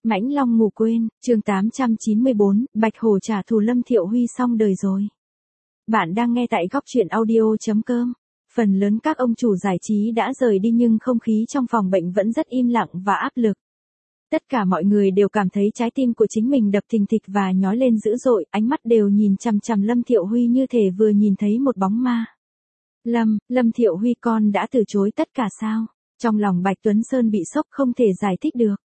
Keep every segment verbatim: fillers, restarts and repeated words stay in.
Mãnh Long ngủ quên, chương tám trăm chín mươi bốn, Bạch Hổ trả thù Lâm Thiệu Huy xong đời rồi. Bạn đang nghe tại góc truyện audio chấm com. Phần lớn các ông chủ giải trí đã rời đi nhưng không khí trong phòng bệnh vẫn rất im lặng và áp lực. Tất cả mọi người đều cảm thấy trái tim của chính mình đập thình thịch và nhói lên dữ dội, ánh mắt đều nhìn chằm chằm Lâm Thiệu Huy như thể vừa nhìn thấy một bóng ma. Lâm, Lâm Thiệu Huy con đã từ chối tất cả sao? Trong lòng Bạch Tuấn Sơn bị sốc không thể giải thích được.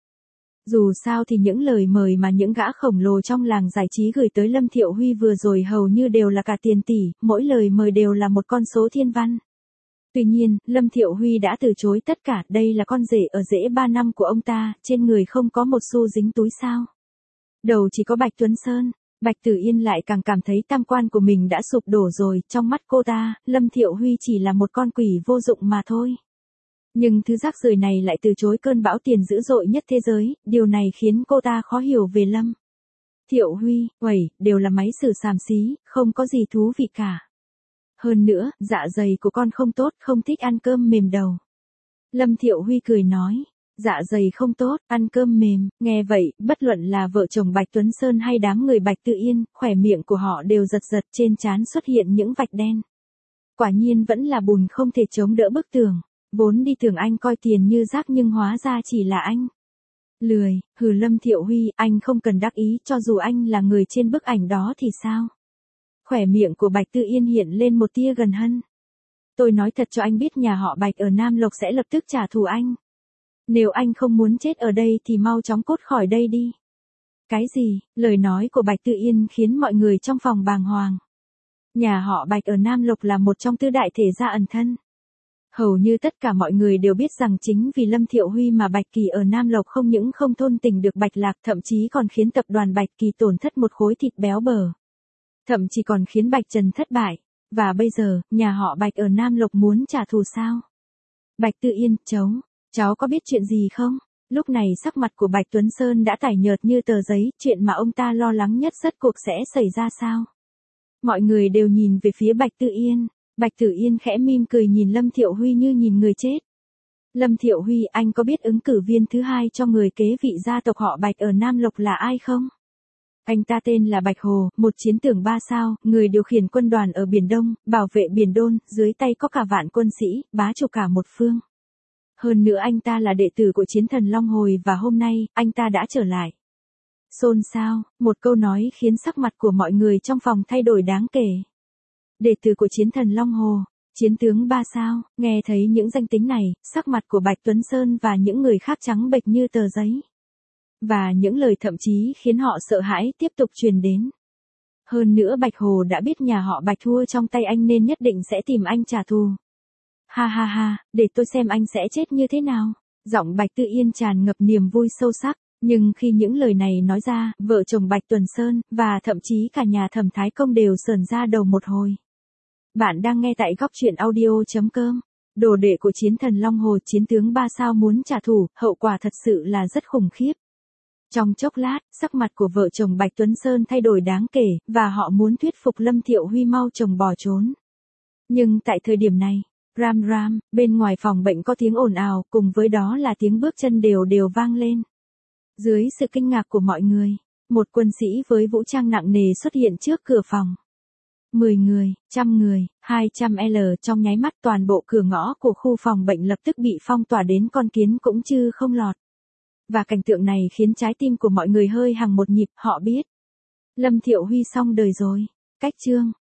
Dù sao thì những lời mời mà những gã khổng lồ trong làng giải trí gửi tới Lâm Thiệu Huy vừa rồi hầu như đều là cả tiền tỷ, mỗi lời mời đều là một con số thiên văn. Tuy nhiên, Lâm Thiệu Huy đã từ chối tất cả, đây là con rể ở rễ ba năm của ông ta, trên người không có một xu dính túi sao. Đầu chỉ có Bạch Tuấn Sơn, Bạch Tử Yên lại càng cảm thấy tam quan của mình đã sụp đổ rồi, trong mắt cô ta, Lâm Thiệu Huy chỉ là một con quỷ vô dụng mà thôi. Nhưng thứ rác rưởi này lại từ chối cơn bão tiền dữ dội nhất thế giới, điều này khiến cô ta khó hiểu về Lâm Thiệu Huy, uầy, đều là máy xử xàm xí, không có gì thú vị cả. Hơn nữa, dạ dày của con không tốt, không thích ăn cơm mềm đầu. Lâm Thiệu Huy cười nói, dạ dày không tốt, ăn cơm mềm, nghe vậy, bất luận là vợ chồng Bạch Tuấn Sơn hay đám người Bạch Tử Yên, khỏe miệng của họ đều giật giật, trên trán xuất hiện những vạch đen. Quả nhiên vẫn là bùn không thể chống đỡ bức tường. Vốn đi tưởng anh coi tiền như rác nhưng hóa ra chỉ là anh lười, hừ. Lâm Thiệu Huy, anh không cần đắc ý, cho dù anh là người trên bức ảnh đó thì sao? Khỏe miệng của Bạch Tử Yên hiện lên một tia gần hân. Tôi nói thật cho anh biết, nhà họ Bạch ở Nam Lộc sẽ lập tức trả thù anh. Nếu anh không muốn chết ở đây thì mau chóng cút khỏi đây đi. Cái gì? Lời nói của Bạch Tử Yên khiến mọi người trong phòng bàng hoàng. Nhà họ Bạch ở Nam Lộc là một trong tứ đại thể gia ẩn thân. Hầu như tất cả mọi người đều biết rằng chính vì Lâm Thiệu Huy mà Bạch Kỳ ở Nam Lộc không những không thôn tỉnh được Bạch Lạc, thậm chí còn khiến tập đoàn Bạch Kỳ tổn thất một khối thịt béo bở. Thậm chí còn khiến Bạch Trần thất bại. Và bây giờ, nhà họ Bạch ở Nam Lộc muốn trả thù sao? Bạch Tử Yên, cháu, cháu có biết chuyện gì không? Lúc này sắc mặt của Bạch Tuấn Sơn đã tái nhợt như tờ giấy, chuyện mà ông ta lo lắng nhất rốt cuộc sẽ xảy ra sao? Mọi người đều nhìn về phía Bạch Tử Yên. Bạch Tử Yên khẽ mỉm cười nhìn Lâm Thiệu Huy như nhìn người chết. Lâm Thiệu Huy, anh có biết ứng cử viên thứ hai cho người kế vị gia tộc họ Bạch ở Nam Lộc là ai không? Anh ta tên là Bạch Hồ, một chiến tướng ba sao, người điều khiển quân đoàn ở Biển Đông, bảo vệ Biển Đôn, dưới tay có cả vạn quân sĩ, bá chủ cả một phương. Hơn nữa anh ta là đệ tử của chiến thần Long Hồi và hôm nay, anh ta đã trở lại. Xôn xao, một câu nói khiến sắc mặt của mọi người trong phòng thay đổi đáng kể. Đệ tử của chiến thần Long Hồ, chiến tướng ba sao, nghe thấy những danh tính này, sắc mặt của Bạch Tuấn Sơn và những người khác trắng bệch như tờ giấy. Và những lời thậm chí khiến họ sợ hãi tiếp tục truyền đến. Hơn nữa Bạch Hồ đã biết nhà họ Bạch thua trong tay anh nên nhất định sẽ tìm anh trả thù. Ha ha ha, để tôi xem anh sẽ chết như thế nào. Giọng Bạch Tử Yên tràn ngập niềm vui sâu sắc. Nhưng khi những lời này nói ra, vợ chồng Bạch Tuấn Sơn, và thậm chí cả nhà Thẩm Thái Công đều sởn ra đầu một hồi. Bạn đang nghe tại góc truyện audio chấm com. Đồ đệ của chiến thần Long Hồ, chiến tướng ba sao muốn trả thù, hậu quả thật sự là rất khủng khiếp. Trong chốc lát, sắc mặt của vợ chồng Bạch Tuấn Sơn thay đổi đáng kể, và họ muốn thuyết phục Lâm Thiệu Huy mau chồng bỏ trốn. Nhưng tại thời điểm này, ram ram, bên ngoài phòng bệnh có tiếng ồn ào, cùng với đó là tiếng bước chân đều đều vang lên. Dưới sự kinh ngạc của mọi người, một quân sĩ với vũ trang nặng nề xuất hiện trước cửa phòng. Mười người, trăm người, hai trăm L trong nháy mắt toàn bộ cửa ngõ của khu phòng bệnh lập tức bị phong tỏa đến con kiến cũng chứ không lọt. Và cảnh tượng này khiến trái tim của mọi người hơi hằng một nhịp, họ biết. Lâm Thiệu Huy xong đời rồi. Cách chương